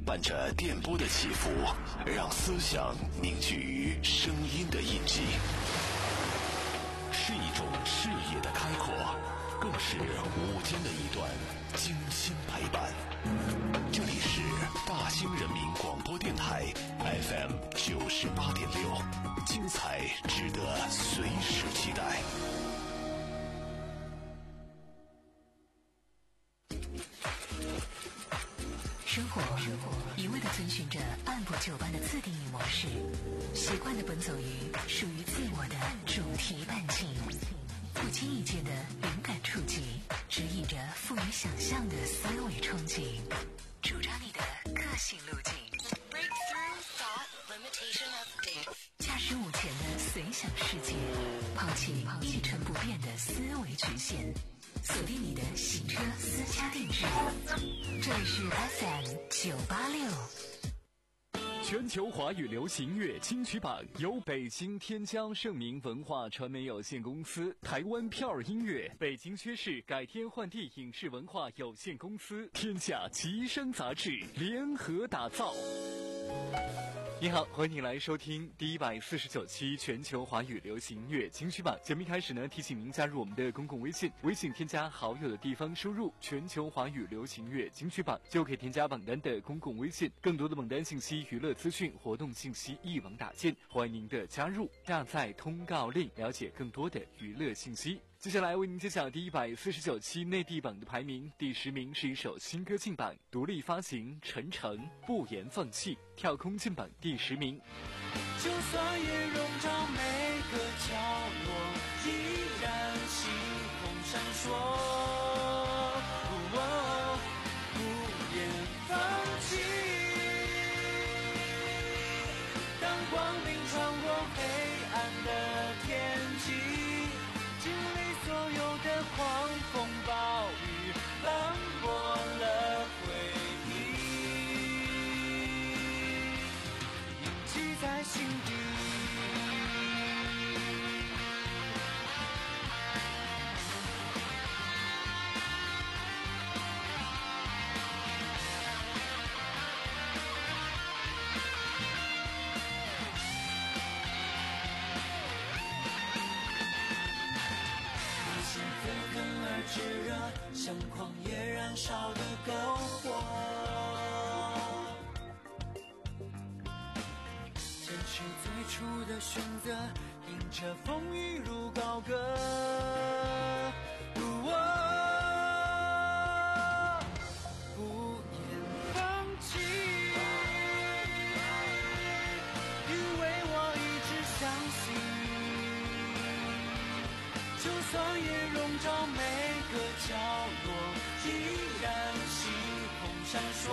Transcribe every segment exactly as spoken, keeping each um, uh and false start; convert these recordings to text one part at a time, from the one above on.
伴着电波的起伏，让思想凝聚于声音的印记。是一种视野的开阔，更是午间的一段精心陪伴。这里是大兴人民广播电台 F M 九十八点六，精彩值得随时期待。 生活一味地遵循着按部就班的自定义模式，习惯地奔走于属于自我的主题半径，不经意间的灵感触及，指引着富于想象的思维憧憬，主张你的个性路径。Breakthrough thought limitation update。驾驶午前的随想世界，抛弃一成不变的思维局限，锁定你的行车私家定制。这里是 F M 九八六。 全球华语流行音乐金曲榜由北京天江盛明文化传媒有限公司、台湾票儿音乐、北京薛氏改天换地影视文化有限公司、天下吉声杂志联合打造。你好，欢迎来收听第一百四十九期全球华语流行音乐金曲榜。节目一开始呢，提醒您加入我们的公共微信，微信添加好友的地方输入全球华语流行音乐金曲榜，就可以添加榜单的公共微信。更多的榜单信息、娱乐资讯、活动信息一网打尽，欢迎您的加入，下载通告令，了解更多的娱乐信息。接下来为您揭晓第一百四十九期内地榜的排名。第十名是一首新歌进榜，独立发行，陈诚不言放弃，跳空进榜第十名。 就算夜笼罩每个角落，依然星空闪烁，哦，不言放弃。当光明穿过黑暗的天际，经历所有的狂风暴雨，斑驳了回忆，印记在心底。炙热像狂野燃烧的篝火，坚持最初的选择，迎着风雨如高歌，哦，不言放弃，因为我一直相信，就算夜笼罩每个角落，依然星空闪烁，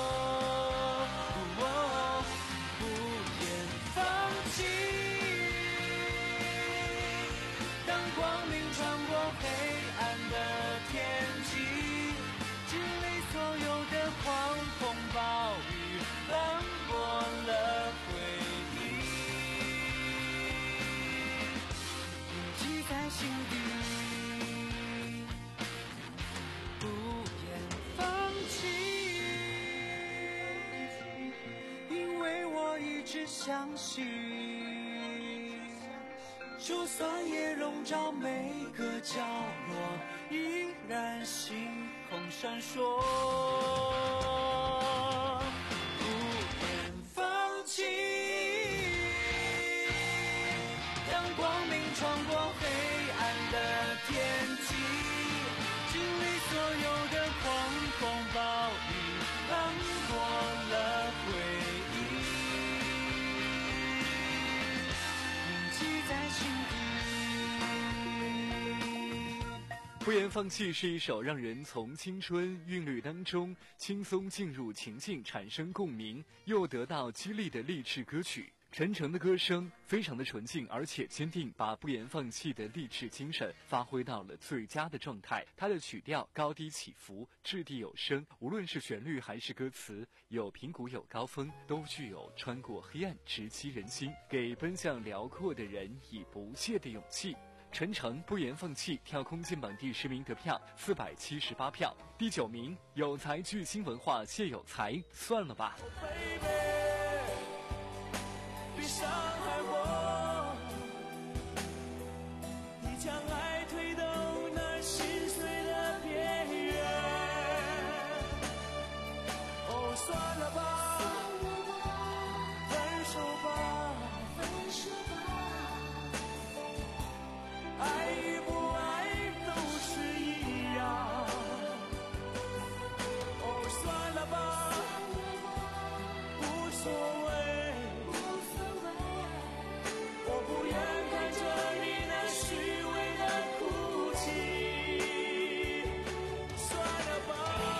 哦，不言放弃。当光明穿过黑暗的天际，经历所有的狂风暴雨，斑驳了回忆，印记在心底。只相信，就算夜笼罩每个角落，依然星空闪烁，不言放弃。当光明穿过黑暗的天际，经历所有的狂风暴雨，斑驳了回忆， 不言放弃是一首让人从青春韵律当中轻松进入情境，产生共鸣，又得到激励的励志歌曲。陈诚的歌声非常的纯净而且坚定，把不言放弃的励志精神发挥到了最佳的状态。他的曲调高低起伏，掷地有声，无论是旋律还是歌词，有平谷有高峰，都具有穿过黑暗直击人心，给奔向辽阔的人以不懈的勇气。 陈诚不言放弃，跳空进榜第十名得票四百七十八票。第九名，有才巨星文化谢有才，算了吧。 别伤害我，你将爱推到那心碎的边缘。哦，算了吧，分手吧，分手吧，爱与不爱都是一样。哦，算了吧，无所谓。我不愿看着你那虚伪的哭泣，算了吧。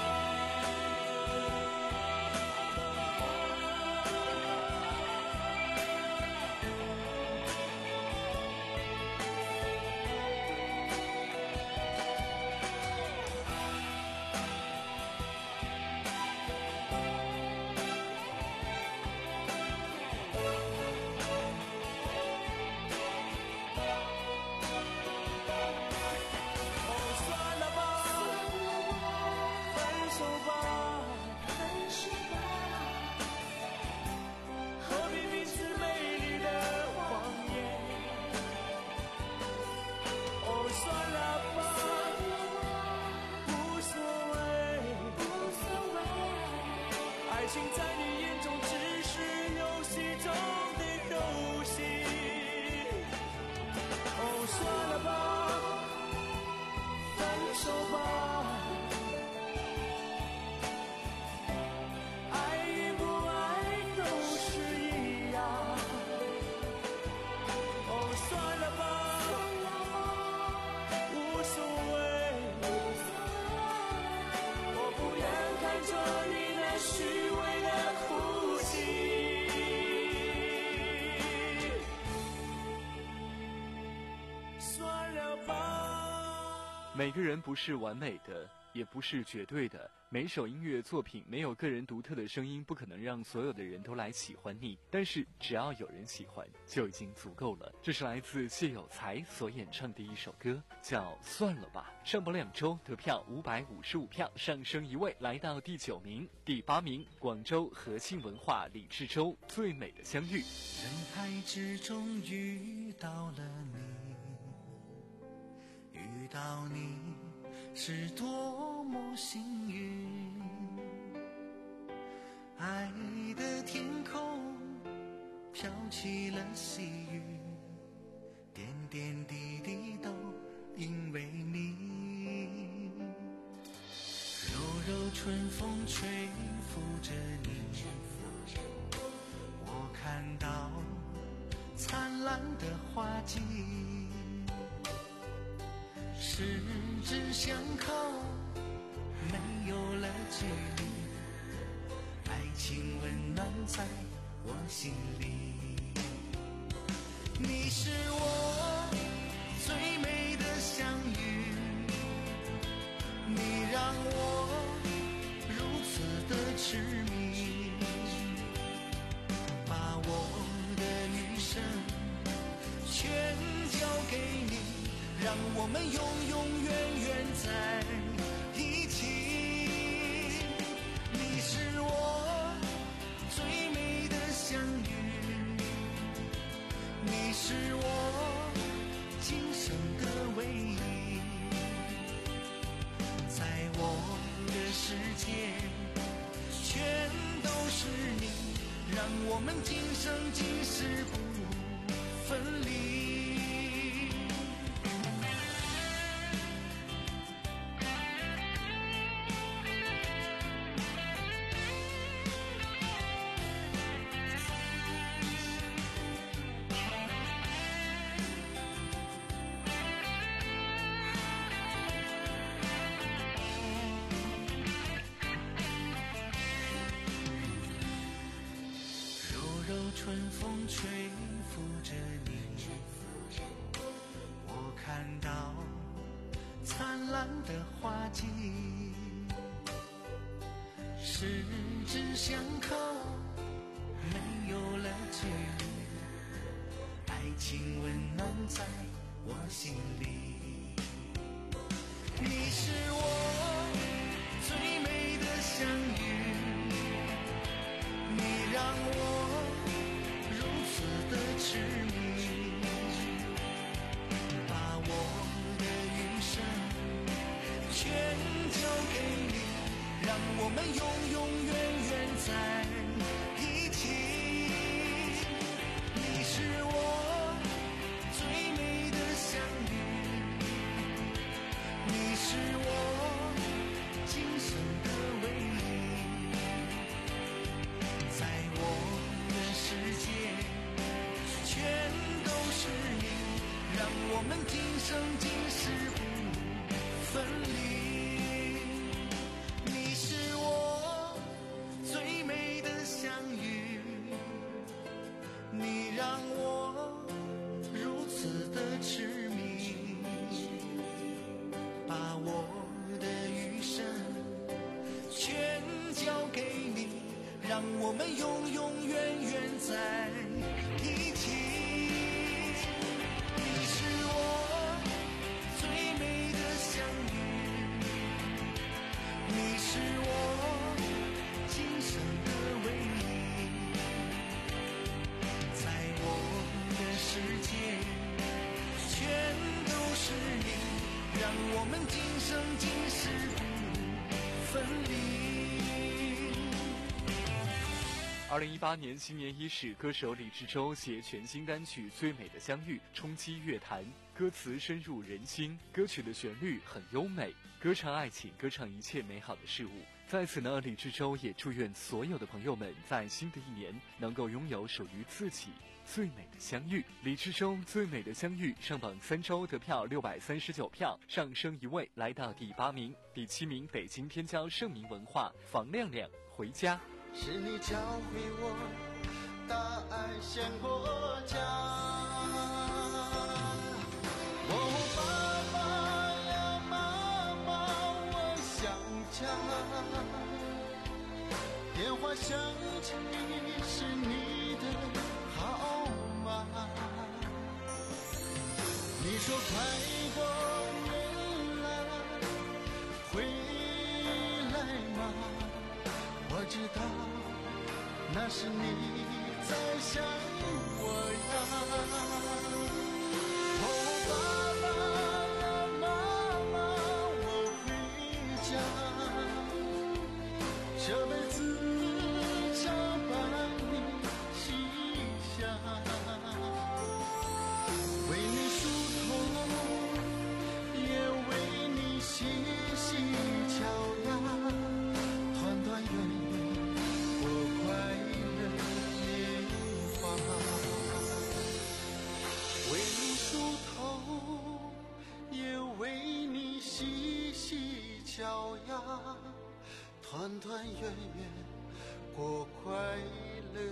爱情在你眼中只是游戏中的游戏。哦，算了吧，分手吧，爱与不爱都是一样。哦，算了吧，无所谓，我不愿看着你那虚伪的哭泣。算了吧。 每个人不是完美的，也不是绝对的。每首音乐作品没有个人独特的声音，不可能让所有的人都来喜欢你。但是只要有人喜欢，就已经足够了。这是来自谢有才所演唱的一首歌，叫《算了吧》。上榜两周，得票五百五十五票，上升一位，来到第九名。第八名，广州和庆文化李志洲《最美的相遇》。 人海之中遇到了你，遇到你是多么幸运。爱的天空飘起了细雨，点点滴滴都因为你。柔柔春风吹拂着你，我看到灿烂的花季，十指相扣，没有了距离，爱情温暖在我心里。你是我最美的相遇，你让我如此的痴迷，把我的余生全交给你，让我们永永远远在一起。你是我最美的相遇，你是我今生的唯一，在我的世界全都是你，让我们今生今世不分离。柔柔春风吹拂着你，我看到灿烂的花季，十指相扣，没有了距离，爱情温暖在我我心里。你是我最美的相遇，你让我如此的痴迷，把我的余生全交给你，让我们永永远远在一起。你是我最美的相遇，你是我今生的唯一，在我的世界全都是你，让我们今生今世不分离。你是我最美的相遇，你让我如此的痴迷，把我的余生全交给你，让我们永永远远在一起。你是我最美的相遇，你是我今生的唯一，在我的世界全都是你，让我们今生今世不分离。 二零一八年新年伊始，歌手李志洲携全新单曲《最美的相遇》冲击乐坛，歌词深入人心，歌曲的旋律很优美，歌唱爱情，歌唱一切美好的事物。在此呢，李志洲也祝愿所有的朋友们在新的一年能够拥有属于自己最美的相遇。李志洲《最美的相遇》上榜三周得票六百三十九票，上升一位来到第八名。第七名，北京天骄盛名文化房亮亮《回家》。 是你教会我大爱先国家，哦，爸爸呀妈妈我想家，电话响起是你的号码，你说快过年了回来吗？我知道那是你在想我呀，哦，爸爸呀妈妈我回家，这辈子常伴你膝下，为你梳头也为你洗洗脚呀，团团圆圆过快乐年华，为你梳头也为你洗洗脚呀，团团圆圆过快乐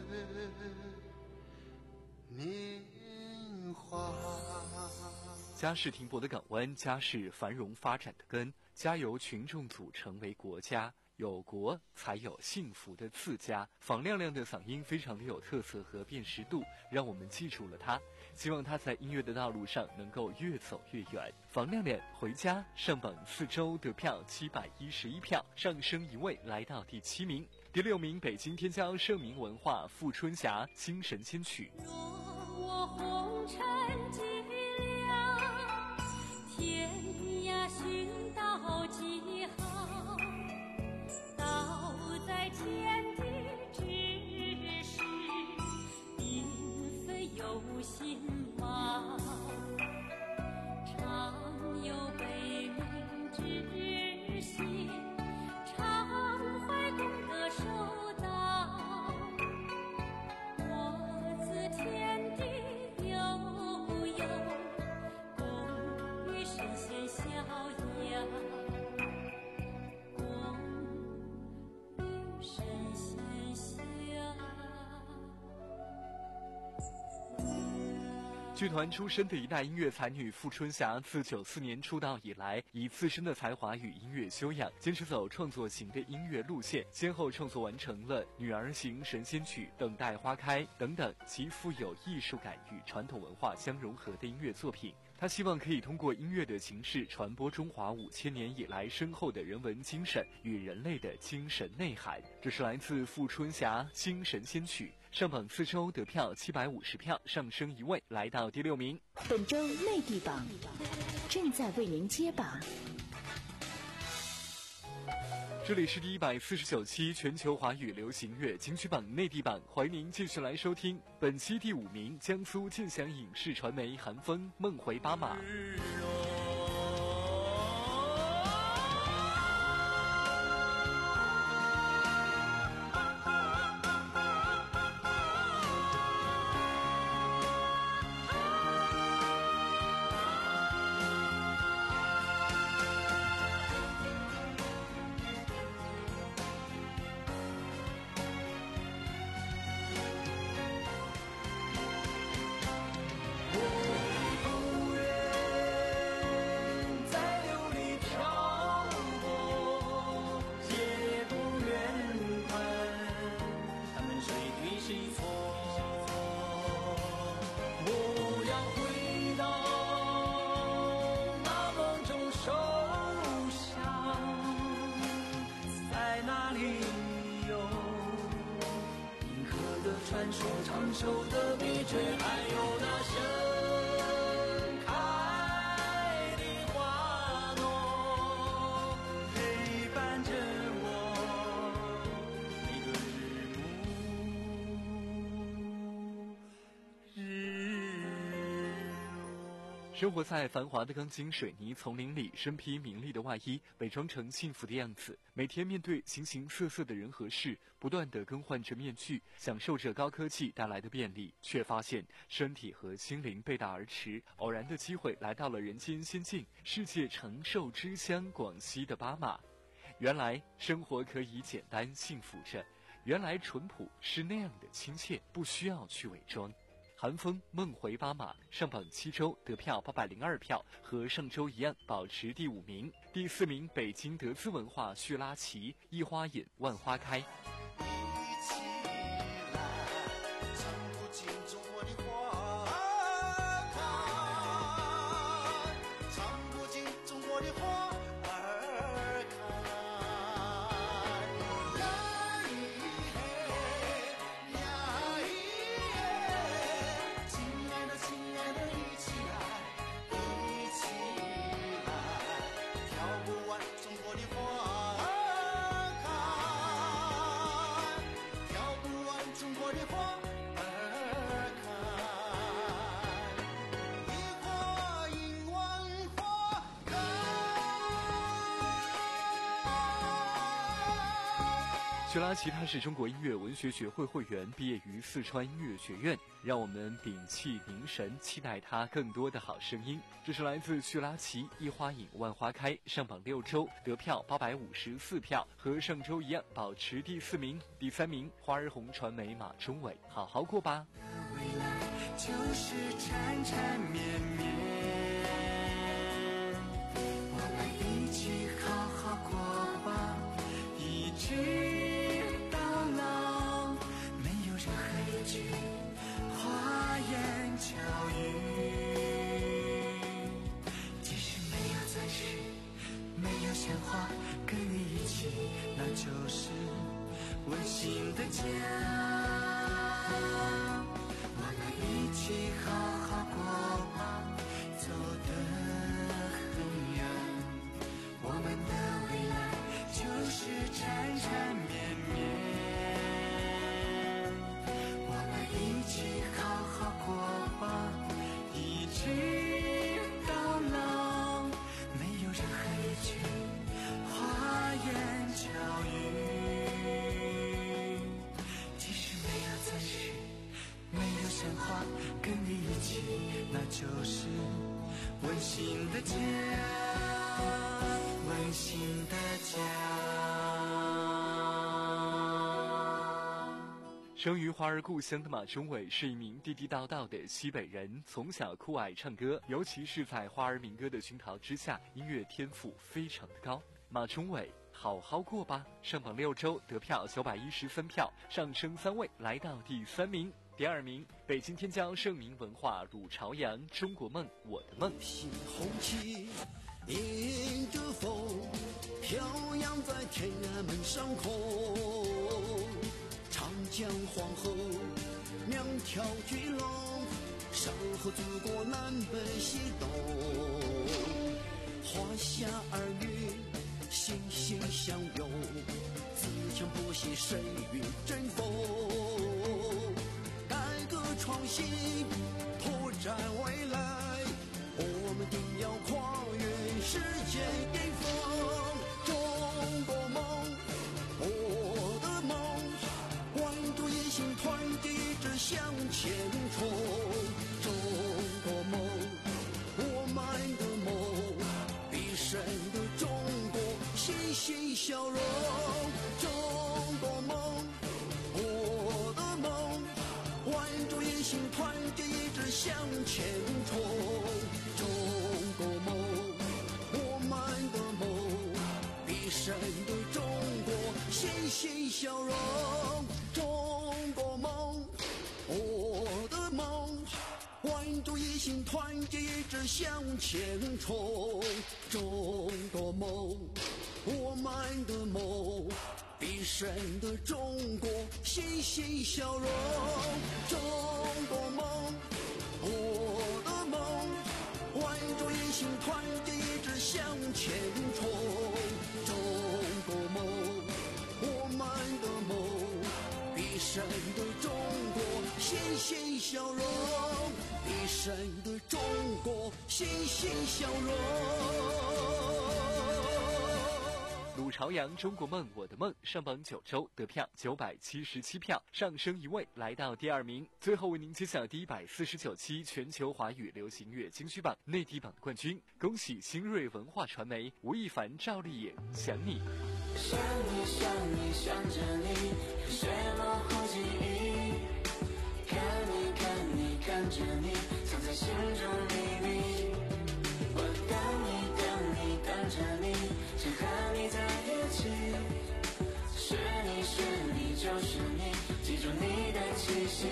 年华。 家是停泊的港湾，家是繁荣发展的根，家由群众组成为国家，有国才有幸福的自家。房亮亮的嗓音非常的有特色和辨识度，让我们记住了他，希望他在音乐的道路上能够越走越远。房亮亮《回家》上榜四周得票七百一十一票，上升一位来到第七名。第六名，北京天骄盛名文化富春霞《星神仙曲》。 若我红尘寂寥，天涯寻到几好，道在天地之事，并非有心貌，常有悲悯之心，常怀功德受到，我自天地有剧团出身的一代音乐才女傅春霞，自九四年出道以来，以自身的才华与音乐修养，坚持走创作型的音乐路线，先后创作完成了《女儿行》《神仙曲》《等待花开》等等其富有艺术感与传统文化相融合的音乐作品。他希望可以通过音乐的形式传播中华五千年以来深厚的人文精神与人类的精神内涵。这是来自傅春霞《新神仙曲》，上榜四周得票七百五十票，上升一位，来到第六名。 本周内地榜正在为您揭榜。 这里是第一百四十九期全球华语流行乐金曲榜内地榜，欢迎您继续来收听。本期第五名，江苏建祥影视传媒韩风《梦回巴马》。 传说长寿的碧坠，还有那盛开的花朵，陪伴着我一个日暮日落。 生活在繁华的钢筋水泥丛林里，身披名利的外衣，伪装成幸福的样子，每天面对形形色色的人和事，不断地更换着面具，享受着高科技带来的便利，却发现身体和心灵背道而驰。偶然的机会来到了人间仙境，世界长寿之乡广西的巴马。原来生活可以简单幸福着，原来淳朴是那样的亲切，不需要去伪装。韩风《梦回巴马》上榜七周，得票八百零二票，和上周一样保持第五名。第四名，北京德资文化叙拉奇《一花引万花开》。叙拉奇他是中国音乐文学学会会员，毕业于四川音乐学院。让我们屏气凝神，期待他更多的好声音。这是来自叙拉奇《一花引万花开》，上榜六周，得票八百五十四票，和上周一样保持第四名。第三名，花儿红传媒马中伟，好好过吧。 未来就是缠缠绵绵，我们一起好好过吧，一直花言巧语，即使没有钻石，没有鲜花，跟你一起，那就是温馨的家。我们一起好好过吧，走得很远，我们的未来就是缠缠绵绵。一起好好过吧，一直到老，没有任何一句花言巧语，即使没有钻石，没有鲜花，跟你一起，那就是温馨的家，温馨的家。 生于华儿故乡的马中伟是一名地地道道的西北人，从小酷爱唱歌，尤其是在华儿民歌的熏陶之下，音乐天赋非常的高。马中伟好好过吧上榜六周，得票九百一十三票，上升三位，来到第三名。第二名，北京天骄盛名文化鲁朝阳中国梦我的梦。 新红旗迎着风，飘扬在天安门上空，长江黄河两条巨龙，守候祖国南北西东，华夏儿女心心相拥，自强不息，谁与争锋，改革创新拓展未来，我们定要跨越世界巅峰。中国梦我的梦，万众一心团结一致向前冲。中国梦我们的梦，必胜的中国欣欣笑容。中国梦我的梦，万众一心团结一致向前冲。中国梦我们的梦，必胜的中国欣欣笑容。中国梦我的梦，万众一心团结一致向前冲。中国梦我们的梦，必胜的中国欣欣笑容。中国梦我的梦，万众一心团结一致向前冲。中国梦我们的梦，必胜的中国欣欣笑容，必胜的中国欣欣笑容。 鲁朝阳中国梦我的梦上榜九周，得票九百七十七票，上升一位，来到第二名。最后为您揭晓第一百四十九期全球华语流行乐金曲榜内地榜的冠军，恭喜新锐文化传媒吴亦凡、赵丽颖，想你。 想你想你想着你，水模糊记忆，看你看你看着你，藏在心中秘密。我等你等你等着你，想和你在一起，是你是你就是你，记住你的气息。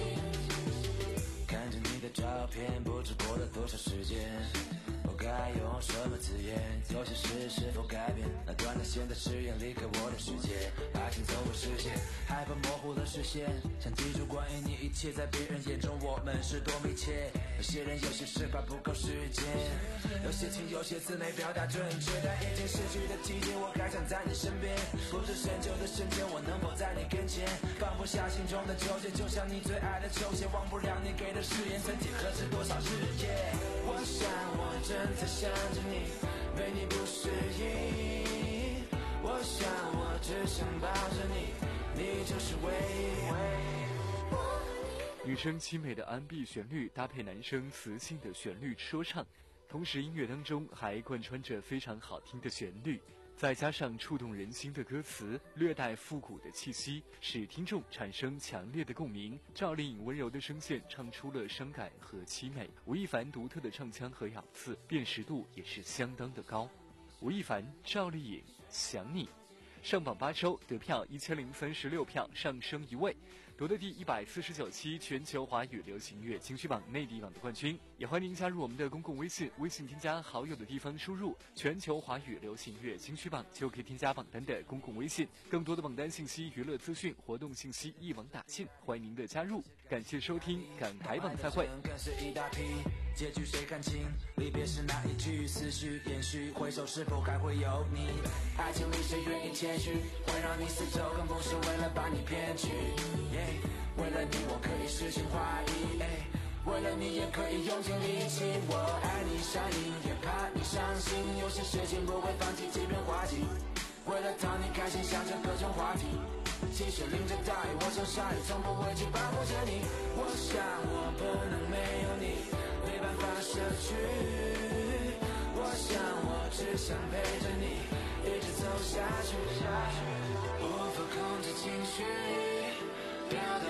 看着你的照片，不知过了多少时间，我该用什么字眼？有些事是否改变？那段的现在誓言离开我的世界，爱情从未实现，害怕模糊了视线，想记住关于你一切，在别人眼中我们是多密切。有些人有些事怕不够时间，有些情有些字没表达准确，但已经失去的季节，我还想在你身边。不知深秋的瞬间，我能否在你跟前，放不下心中的纠结，就像你最爱的球鞋，忘不了你给的誓言，曾几何时多少日夜。我想我正在想着你，为你不适应。我想我只想抱着你，你就是唯一。 女生凄美的 R and B 旋律搭配男生磁性的旋律说唱，同时音乐当中还贯穿着非常好听的旋律，再加上触动人心的歌词，略带复古的气息，使听众产生强烈的共鸣。赵丽颖温柔的声线唱出了伤感和凄美，吴亦凡独特的唱腔和咬字辨识度也是相当的高。吴亦凡、赵丽颖，想你。上榜八周，得票一千零三十六票，上升一位，夺得第一百四十九期全球华语流行乐金曲榜内地榜的冠军。也欢迎您加入我们的公共微信，微信添加好友的地方输入全球华语流行乐金曲榜，就可以添加榜单的公共微信。更多的榜单信息、娱乐资讯、活动信息一网打尽，欢迎您的加入。感谢收听，港台榜再会。 结局谁看清？离别是哪一句？思绪延续，回首是否还会有你？爱情里谁愿意谦虚，会让你死守，更不是为了把你骗去。Yeah, 为了你我可以诗情画意， hey, 为了你也可以用尽力气。我爱你上瘾，也怕你伤心，有些事情不会放弃，即便滑稽。为了讨你开心，想着各种话题。其实淋着大雨，我像鲨鱼，从不会去保护着你。我想我不能没有你，没办法舍去。我想我只想陪着你，一直走下去。无法控制情绪，表达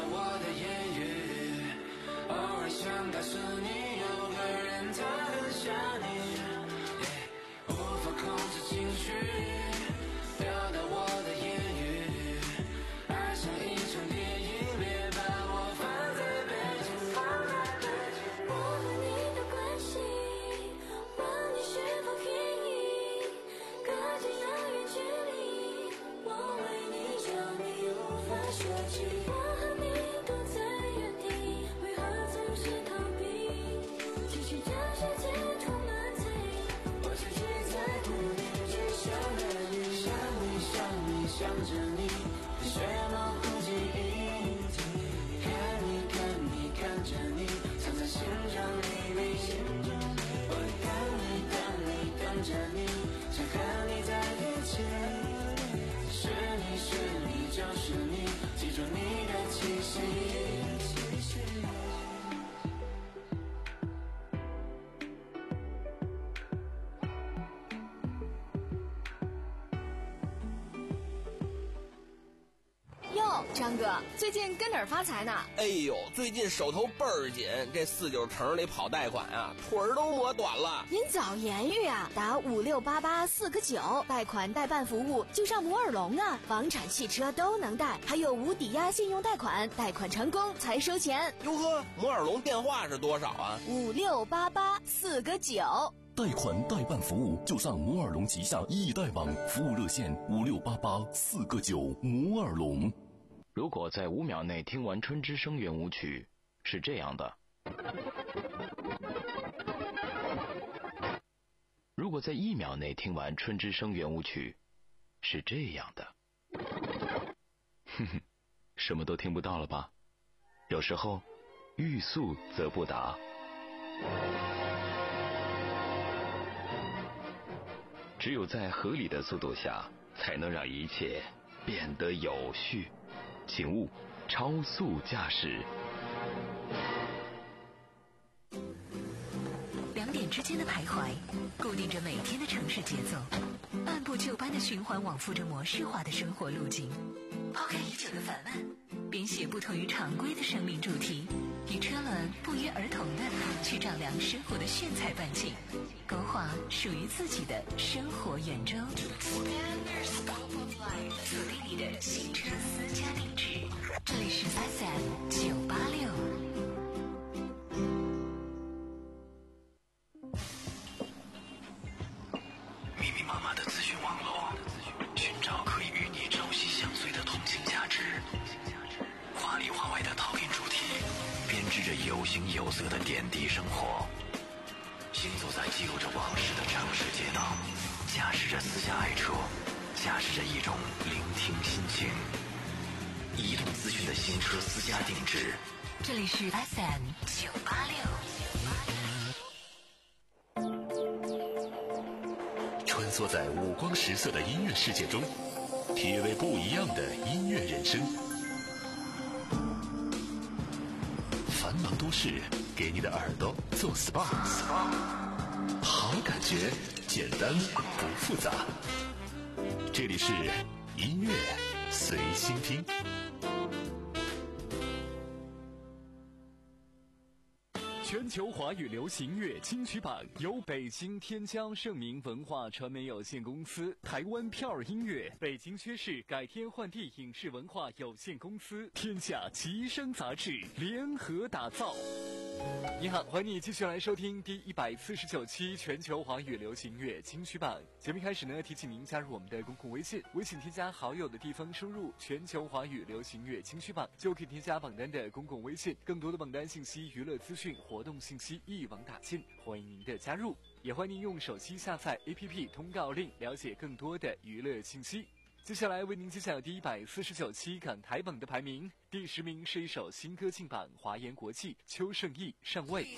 我和你都在原地，为何总是逃避？其实这世界充满猜疑，我只是在乎你，只想着你，想你想你想着你，血模糊记忆。看你看你看着你，藏在心中秘密。我等你等你等着你，想和你在一起。是你是你就是你，记住你的气息。 哟，张哥，最近跟哪儿发财呢？ 哎呦，最近手头倍儿紧，这四九城里跑贷款啊，腿儿都磨短了。 您早言语啊，打五六八八四个九，贷款代办服务就上摩尔龙啊，房产、汽车都能贷，还有无抵押信用贷款，贷款成功才收钱。 哟呵，摩尔龙电话是多少啊？ 五六八八四个九。 贷款代办服务就上摩尔龙旗下易贷网，服务热线五六八八四个九。摩尔龙。 如果在五秒内听完春之声圆舞曲，是这样的；如果在一秒内听完春之声圆舞曲，是这样的。哼哼，什么都听不到了吧？有时候，欲速则不达。只有在合理的速度下，才能让一切变得有序。请勿超速驾驶。 两点之间的徘徊，固定着每天的城市节奏，按部就班的循环往复着模式化的生活路径。抛开已久的烦闷，编写不同于常规的生命主题，以车轮不约而同的去丈量生活的炫彩半径，勾画属于自己的生活圆周。锁定你的新车私家定制，这里是 F M 九八六。 密密麻麻的资讯网络，寻找可以与你朝夕相随的通信价值。华里华外的陶片主题，编织着有形有色的点滴生活。行走在记录着往事的城市街道，驾驶着私家爱车，驾驶着一种聆听心情。移动资讯的新车私家定制， 这里是 F M 九八六。 穿梭在五光十色的音乐世界中，体味不一样的音乐人生。繁忙都市，给你的耳朵做 S P A， 好感觉，简单不复杂。这里是音乐随心听。 全球华语流行乐金曲榜由北京天江盛明文化传媒有限公司、台湾票儿音乐、北京薛氏改天换地影视文化有限公司、天下奇声杂志联合打造。你好，欢迎你继续来收听第一百四十九期全球华语流行乐金曲榜。节目一开始呢，提醒您加入我们的公共微信，微信添加好友的地方输入全球华语流行乐金曲榜，就可以添加榜单的公共微信，更多的榜单信息、娱乐资讯、活动信息一网打尽，欢迎您的加入。也欢迎您用手机下载 A P P 通告令，了解更多的娱乐信息。接下来为您揭晓第一百四十九期港台榜的排名，第十名是一首新歌进榜，华研国际邱胜翊上位。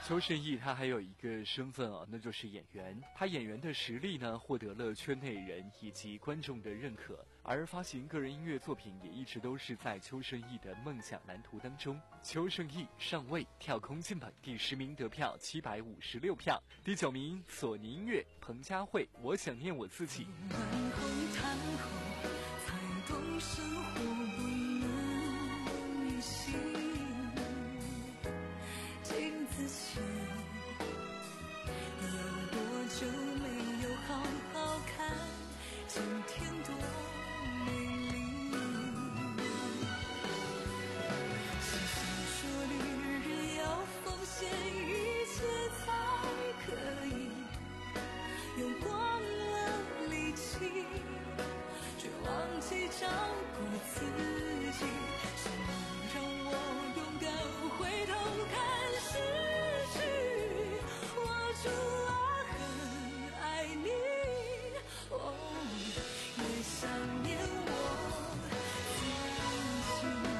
邱胜翊他还有一个身份啊，那就是演员。他演员的实力呢，获得了圈内人以及观众的认可。而发行个人音乐作品也一直都是在邱胜翊的梦想蓝图当中。邱胜翊上位，跳空进榜第十名，得票七百五十六票。第九名，索尼音乐彭佳慧，我想念我自己。 满红炭后，才懂生活不能一心。镜子前，有多久没有好好看今天多美丽。谁想说女人要奉献一切才可以用光了力气，却忘记照顾自己。什么让我勇敢回头看失去？我主啊，很爱你，哦，也想念我自己。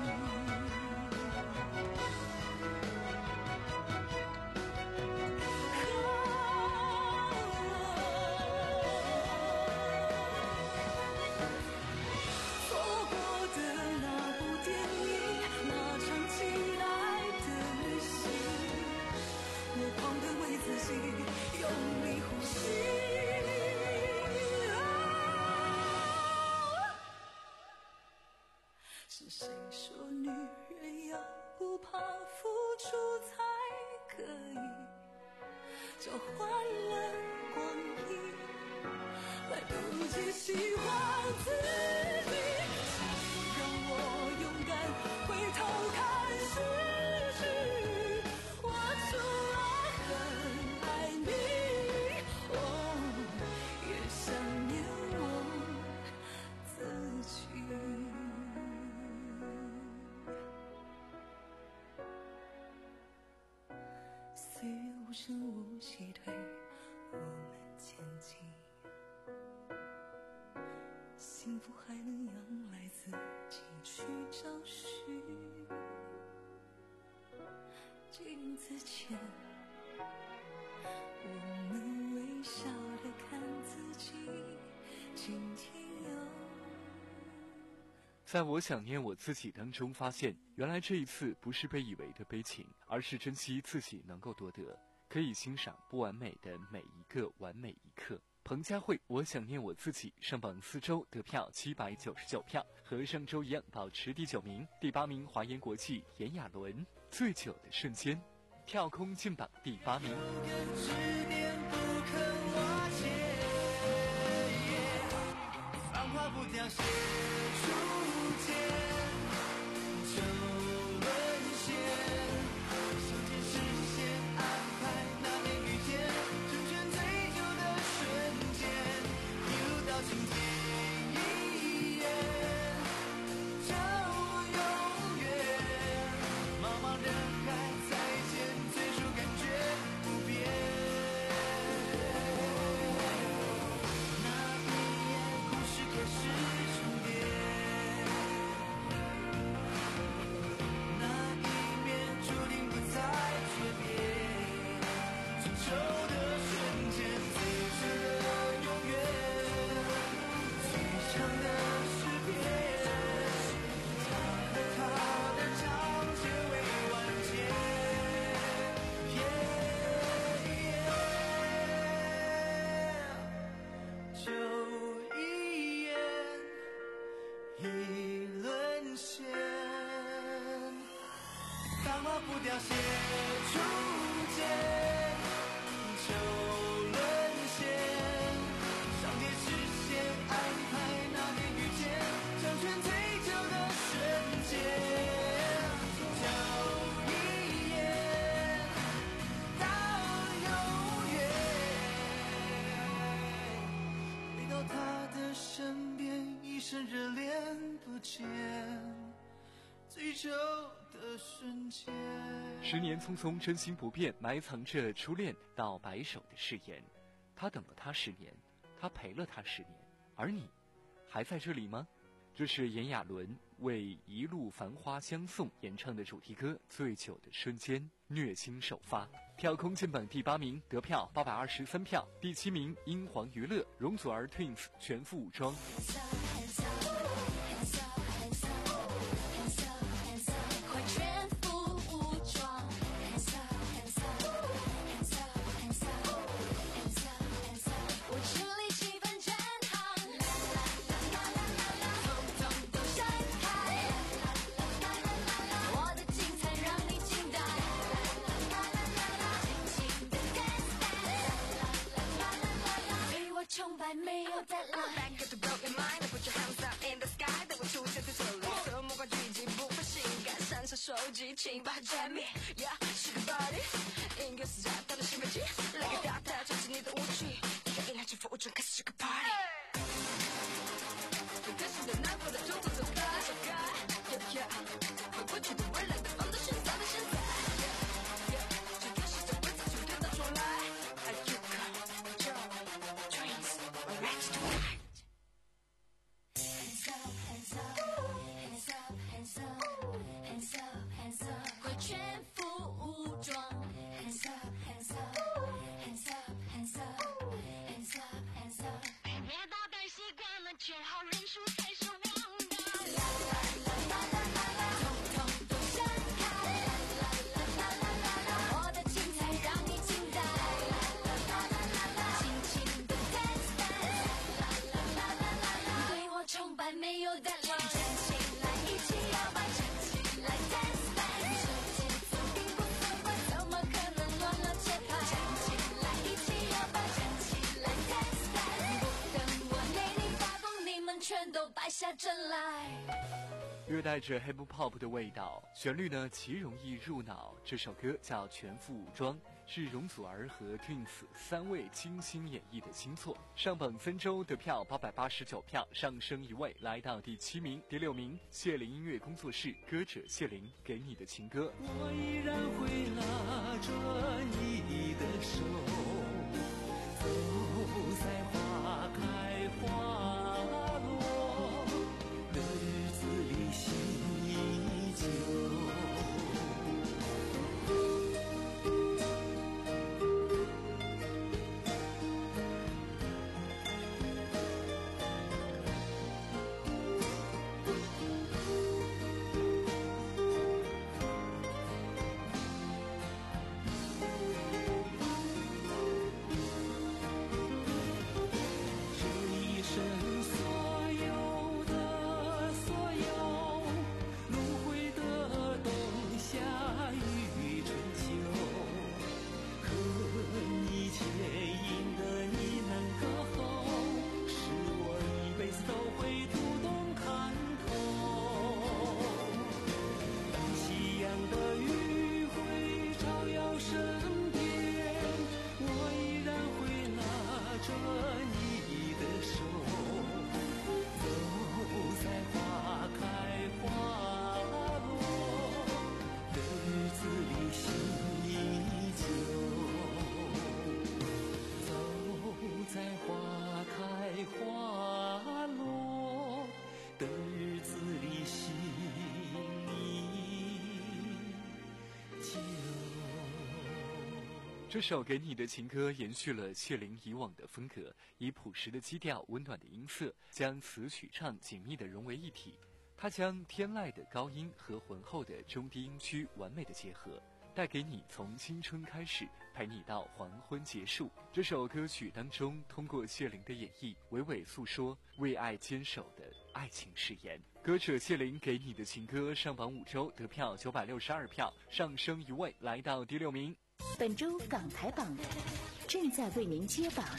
错过的那部电影，那场起来的旅行，我狂地为自己用力呼吸。是谁说女人要不怕付出才可以交换了光阴，来不及喜欢自己。谁让我勇敢回头看失去？我主啊，很爱你，哦，也想念我自己。岁月无声无息推我们前进，幸福还能仰赖自己去找寻。镜子前，我们微笑地看自己，今天有在我想念我自己当中发现，原来这一次不是被以为的悲情，而是珍惜自己能够夺得，可以欣赏不完美的每一个完美一刻。彭佳慧我想念我自己上榜四周，得票七百九十九票，和上周一样保持第九名。第八名，华研国际炎亚纶醉酒的瞬间，跳空进榜第八名。 繁华不凋谢初见，就沦陷，上天实现安排那年遇见，成全最久的瞬间，一路到今天一眼就永远，茫茫人海再见，最初感觉不变。可是重叠，那一面注定不再诀别，成熟的瞬间，最初的永远，最长的诗篇，他和他的章节未完结，就一已沦陷，繁华不凋谢初见，就沦陷，上天实现安排那年遇见，成全最久的瞬间，就一眼到永远，回到他的身边，一生热恋不见，最久的瞬间。 十年匆匆，真心不变，埋藏着初恋到白首的誓言。他等了他十年，他陪了他十年，而你还在这里吗？这是炎亚纶为《一路繁花相送》演唱的主题歌《醉酒的瞬间》。 虐心首发。票空进榜第八名，得票八百二十三票。第七名，英皇娱乐容祖儿 Twins 全副武装。 没有再来 Back to broken mind Put your hands up in the sky 等我出现在这里色魔幻剧情不分性感闪闪手机请把它摘灭 Yeah 是个 body 音乐是在他的心飞机来个大台唱起你的舞曲一个音量全副武装开始这个 party 最开心的难过的就走走开走开 Yeah yeah 回过去的未来的放到现在的现在 Yeah yeah 最开始的规则就丢到重来 I do没有 deadline 站起来一起摇摆站起来 dance dance 这节奏并不算快怎么可能乱了节拍站起来一起摇摆站起来 dance dance 不等我内力发功你们全都败下阵来略带着 hip hop 的味道，旋律呢极容易入脑。这首歌叫《全副武装》，是容祖儿和 Twins 三位精心演绎的新作。上榜三周得票八百八十九票，上升一位来到第七名。第六名，谢灵音乐工作室歌者谢灵给你的情歌。 我依然会拉着你的手，走在花开花落的日子里，心依旧。 这首给你的情歌延续了谢灵以往的风格，以朴实的基调、温暖的音色，将词曲唱紧密地融为一体。它将天籁的高音和浑厚的中低音区完美的结合，带给你从青春开始陪你到黄昏结束。这首歌曲当中，通过谢灵的演绎，娓娓诉说为爱坚守的爱情誓言。歌者谢灵给你的情歌上榜五周，得票九百六十二票，上升一位来到第六名。 本周港台榜正在为您揭榜。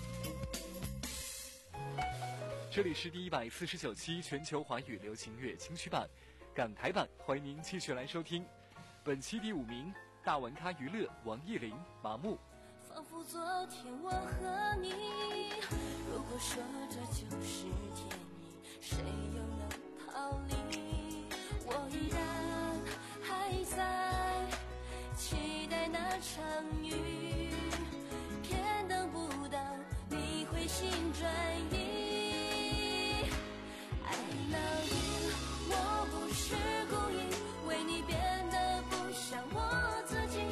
这里是第一百四十九期全球华语流行乐金曲榜港台榜，欢迎您继续来收听。本期第五名，大玩咖娱乐王艺霖麻木。 仿佛昨天我和你，如果说这就是天意，谁又能逃离？我依然还在期待那场雨，偏等不到你回心转意。I love you， 我不是故意为你变得不像我自己。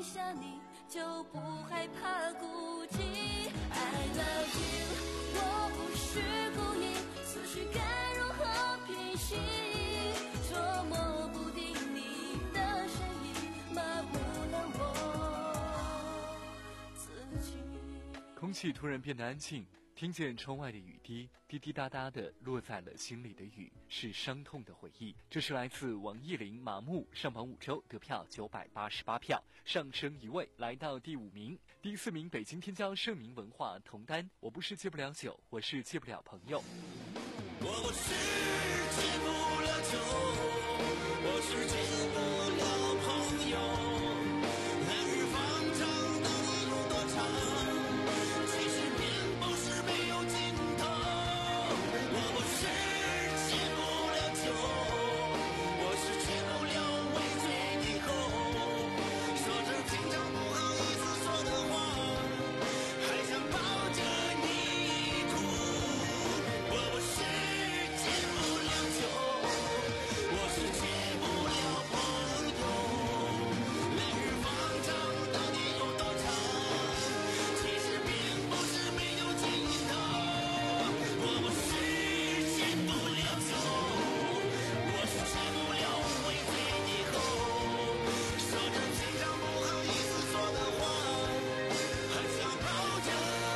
下你，就不害怕孤寂。I love you， 我不是故意，思绪该如何平息？捉摸不定你的身影，麻木了我自己。 空气突然变得安静，听见窗外的雨滴滴滴答答的落在了心里的雨，是伤痛的回忆。这是来自王艺林《麻木》，上榜五周得票九百八十八票，上升一位来到第五名。第四名北京天骄盛名文化同单，我不是戒不了酒，我是戒不了朋友。 我不是戒不了酒，我是戒不了朋友。来日方长，到底有多长？其实并不是没有尽头。我不是戒不了酒，我是戒不了微醉以后，说着平常不好意思说的话，还想抱着你哭。我不是戒不了酒，我是戒不了朋友。来日方长，到底有多长？其实并不是没有尽头。我不是戒不了酒，我是戒不了微醉以后，说着平常不好意思说的话，还想抱着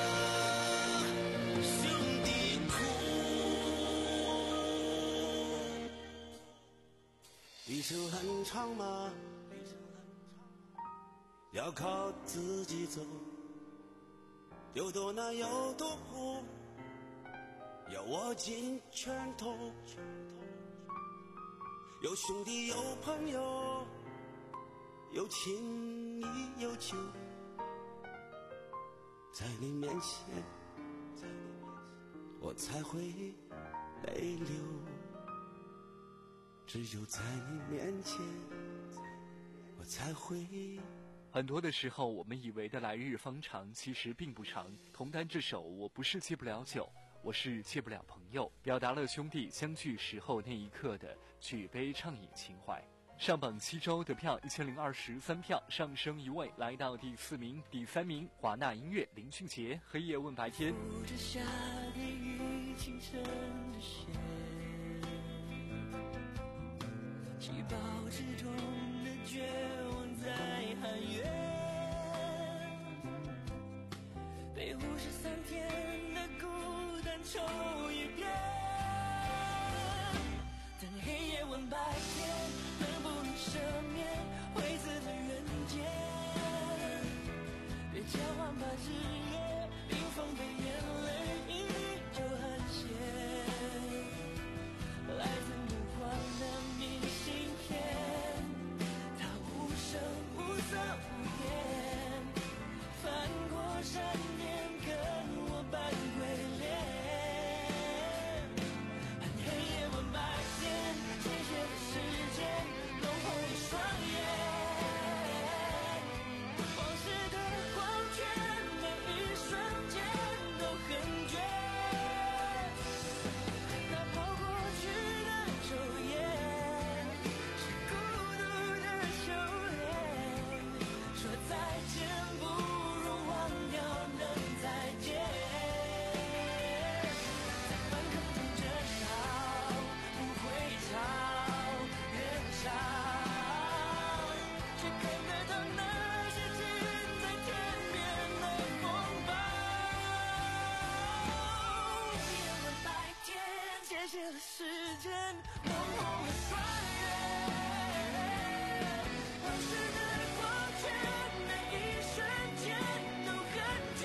兄弟哭。一生很长吗？要靠自己走，有多难有多苦，要握紧拳头。有兄弟有朋友，有情谊有酒，在你面前我才会泪流，只有在你面前我才会。 很多的时候，我们以为的来日方长，其实并不长。同单这首《我不是戒不了酒，我是戒不了朋友》，表达了兄弟相聚时候那一刻的举杯畅饮情怀。上榜七周得票一千零二十三票，上升一位来到第四名。第三名华纳音乐林俊杰《黑夜问白天》。 扶着下点雨清晨的雪，细胞之中的绝望在喊冤，被忽视三天的孤单抽一遍，等黑夜问白天，能不能赦免灰色的人间，别交换把日夜冰封的眼泪一滴就很咸，来自梦幻的明信片，它无声无色无言，翻过山巅跟我扮鬼脸，恨黑夜问白天，谢谢的时间弄红你双眼，往事的光圈每一瞬间都很绝，那跑过去的昼夜是孤独的修炼，说再见不如忘掉能再见，在半空中争吵不会吵人少，却看得到那些近在天边的风暴。黑夜问白天，谢谢了时间弄红了双眼，往事的光圈每一瞬间都很绝，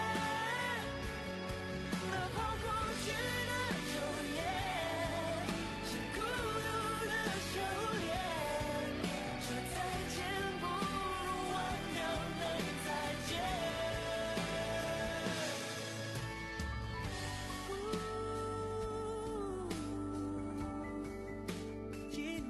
那跑过去的昼夜是孤独的修炼，说再见不如忘掉能再见。今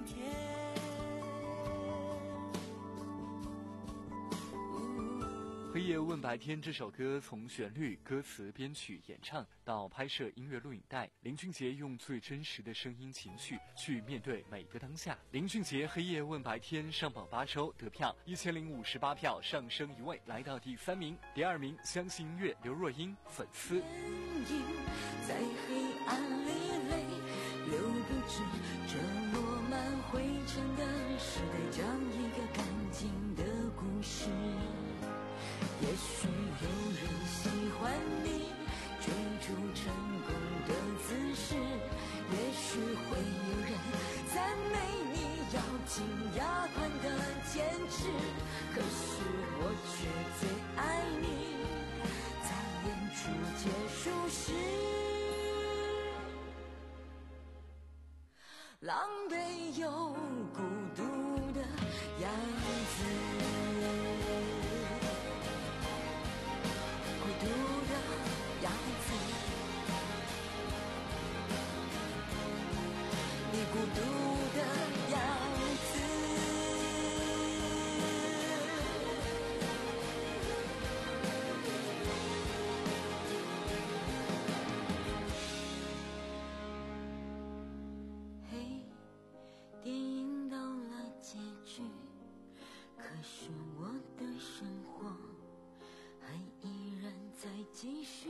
夜问白天》这首歌从旋律、歌词、编曲、演唱到拍摄音乐录影带，林俊杰用最真实的声音情绪去面对每个当下。林俊杰《黑夜问白天》上榜八周，得票一千零五十八票，上升一位，来到第三名。第二名，相信音乐，刘若英《粉丝》。 在黑暗里泪流不止，这落满灰尘的时代，讲一个干净的故事。也许有人喜欢你追逐成功的姿势，也许会有人赞美你咬紧牙关的坚持，可是我却最爱你在演出结束时狼狈又孤独的样子，孤独的样子，你孤独的样子。嘿，电影到了结局，可是我的生活还依然在继续。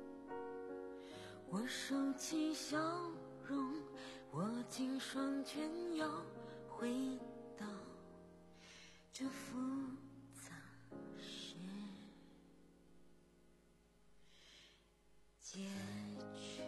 我收起笑容，握紧双拳，要回到这复杂是结局。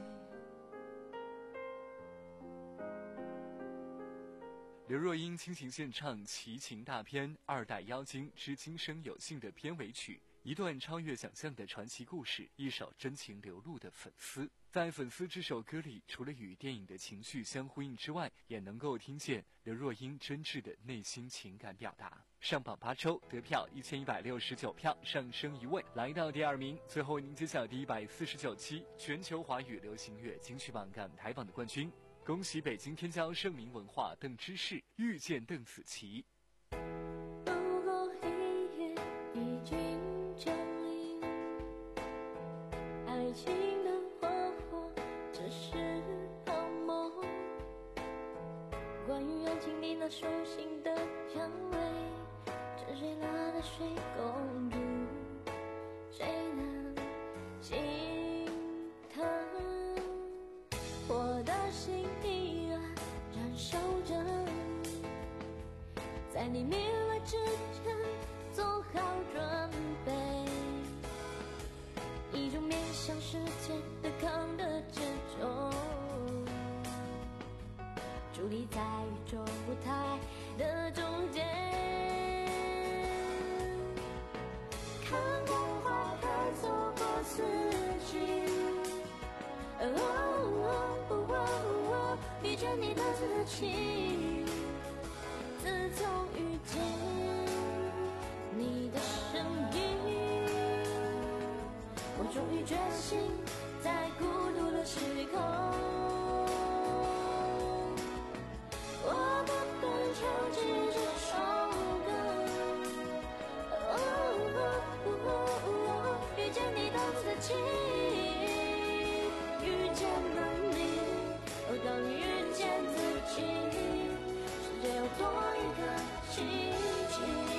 刘若英倾情献唱奇情大片《二代妖精之今生有幸》的片尾曲，一段超越想象的传奇故事，一首真情流露的粉丝。在《粉丝》这首歌里，除了与电影的情绪相呼应之外，也能够听见刘若英真挚的内心情感表达。上榜八周，得票一千一百六十九票，上升一位，来到第二名。最后为您揭晓第一百四十九期全球华语流行乐金曲榜港台榜的冠军。恭喜北京天骄盛名文化邓芝士遇见邓紫棋。 如果黑夜已经降临，爱情的花火只是好梦，关于爱情你那熟悉的香味，沉睡了的水公主，谁能心疼？我的心依然燃烧着，在你明来之前做好准备，一种面向世界对抗的执着，伫立在宇宙舞台的中间，看光花开走过四季，哦哦哦哦，遇见你的自己，自从遇见你的声音，我终于决心在孤独的时空，我不断唱起这首歌，哦哦哦哦，遇见你的自己，遇见了你，哦，当你遇见自己，世界又多一个奇迹。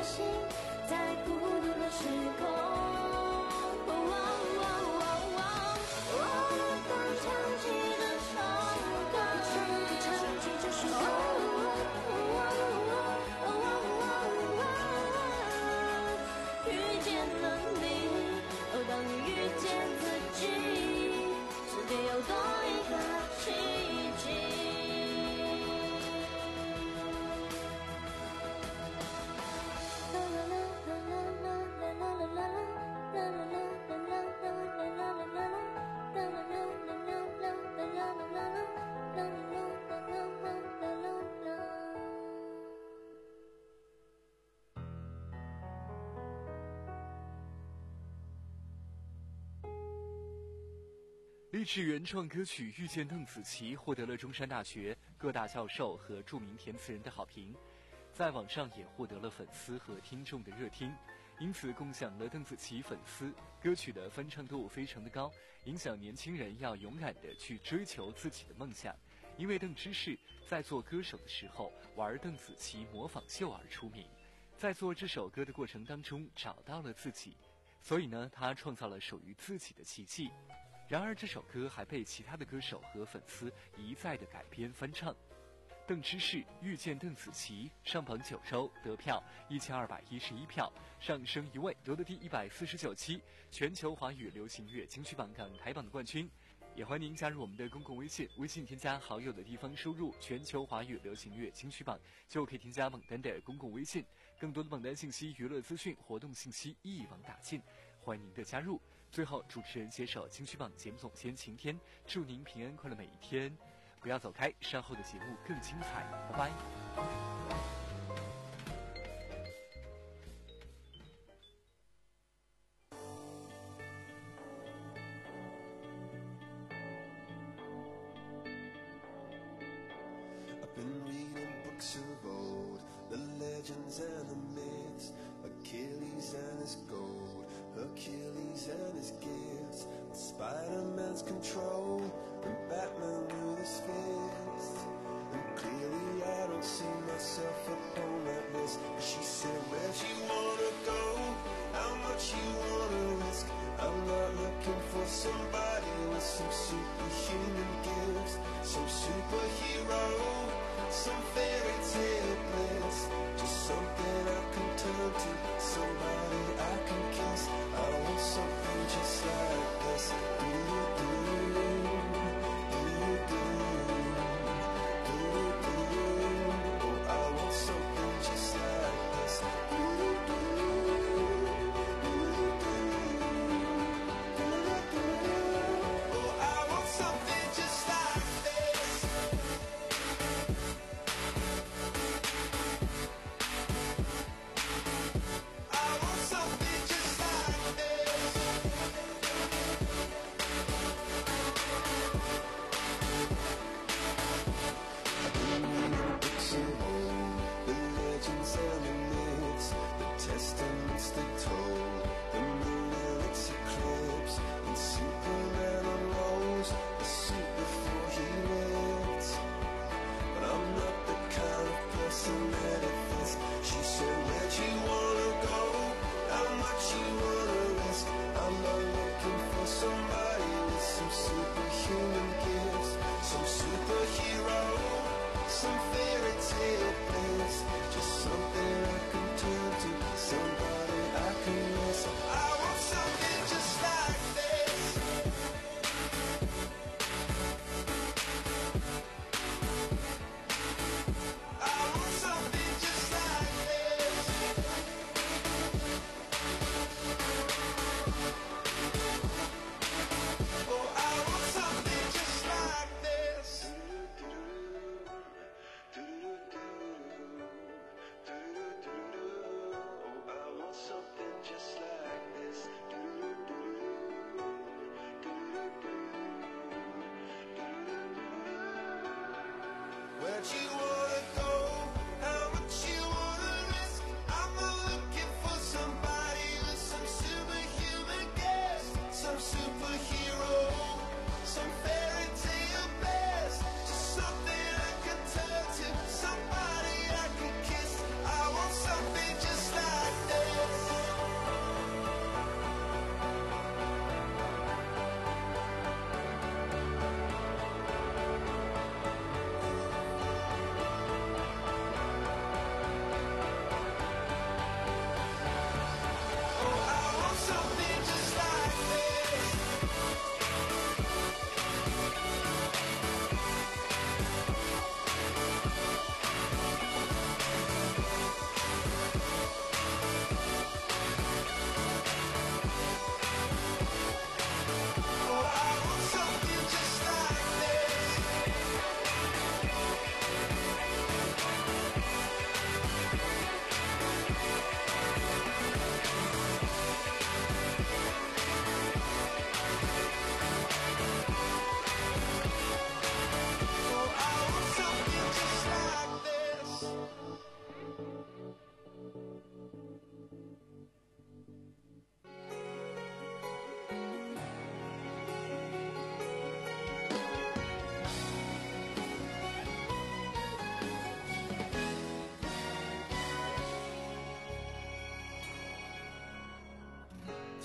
心，在孤独的时空。 励志原创歌曲《遇见邓紫棋》获得了中山大学各大教授和著名填词人的好评，在网上也获得了粉丝和听众的热听，因此共享了邓紫棋粉丝。歌曲的翻唱度非常的高，影响年轻人要勇敢的去追求自己的梦想。因为邓芝士在做歌手的时候玩邓紫棋模仿秀而出名，在做这首歌的过程当中找到了自己，所以呢，他创造了属于自己的奇迹。然而这首歌还被其他的歌手和粉丝一再的改编翻唱。邓芝士遇见邓紫棋上榜九周，得票一千二百一十一票，上升一位，夺得第一百四十九期全球华语流行乐金曲榜港台榜的冠军。也欢迎您加入我们的公共微信，微信添加好友的地方输入全球华语流行乐金曲榜，就可以添加榜单的公共微信。更多的榜单信息、娱乐资讯、活动信息一网打尽，欢迎您的加入。最后，主持人携手金曲榜节目总监晴天，祝您平安快乐每一天。不要走开，稍后的节目更精彩，拜拜。 I've been reading books of old, the legends and the myths, Achilles and his gold, Hercules and his gifts, Spider-Man's control, and Batman with his fist. And clearly I don't see myself upon that list. She said, where'd you wanna go? How much you wanna risk? I'm not looking for somebody with some superhuman gifts, some superhero, some fairy tale bliss, just something I can turn to, somebody I can kiss. I want something just like this. Do do do do do do do. Oh, I want something just like this.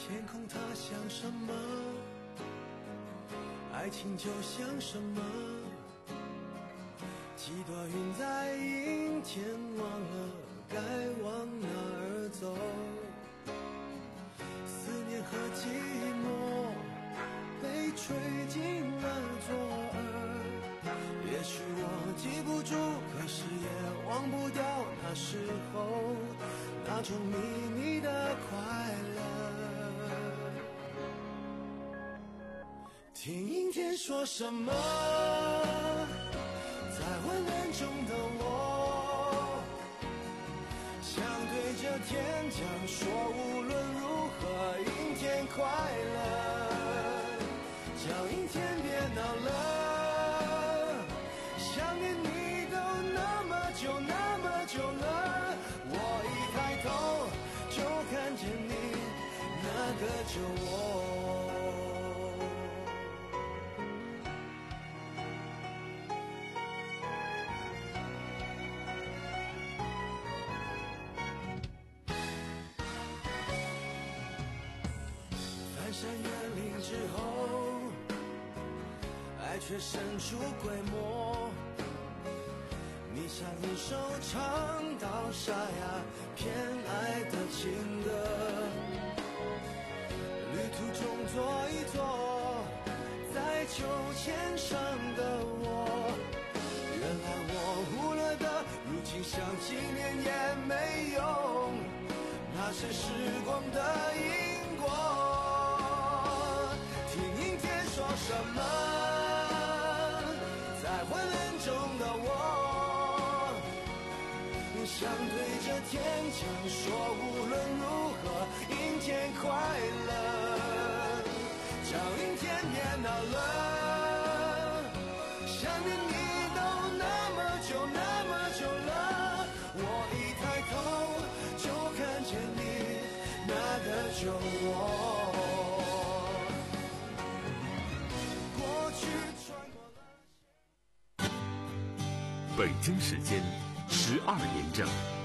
天空它像什么？爱情就像什么？几朵云在阴天，忘了该往哪儿走。思念和寂寞被吹进了左耳。也许我记不住，可是也忘不掉那时候那种秘密的快乐。听阴天说什么，在昏暗中的我，想对着天讲说，无论如何阴天快乐。叫阴天别闹了，想念你都那么久那么久了。我一抬头就看见你，那个就我。翻山越岭之后，爱却生出规模。你像一首唱到沙哑偏爱的情歌，旅途中坐一坐，在秋千上的我，原来我忽略的，如今想纪念也没用，那是时光的因果。听阴天说什么，在昏暗中的我，想对着天讲说，无论如何阴天快乐。叫阴天别闹了，想念你都那么久那么久了。我一抬头就看见你，那个就我。过去穿过了北京时间十二点整。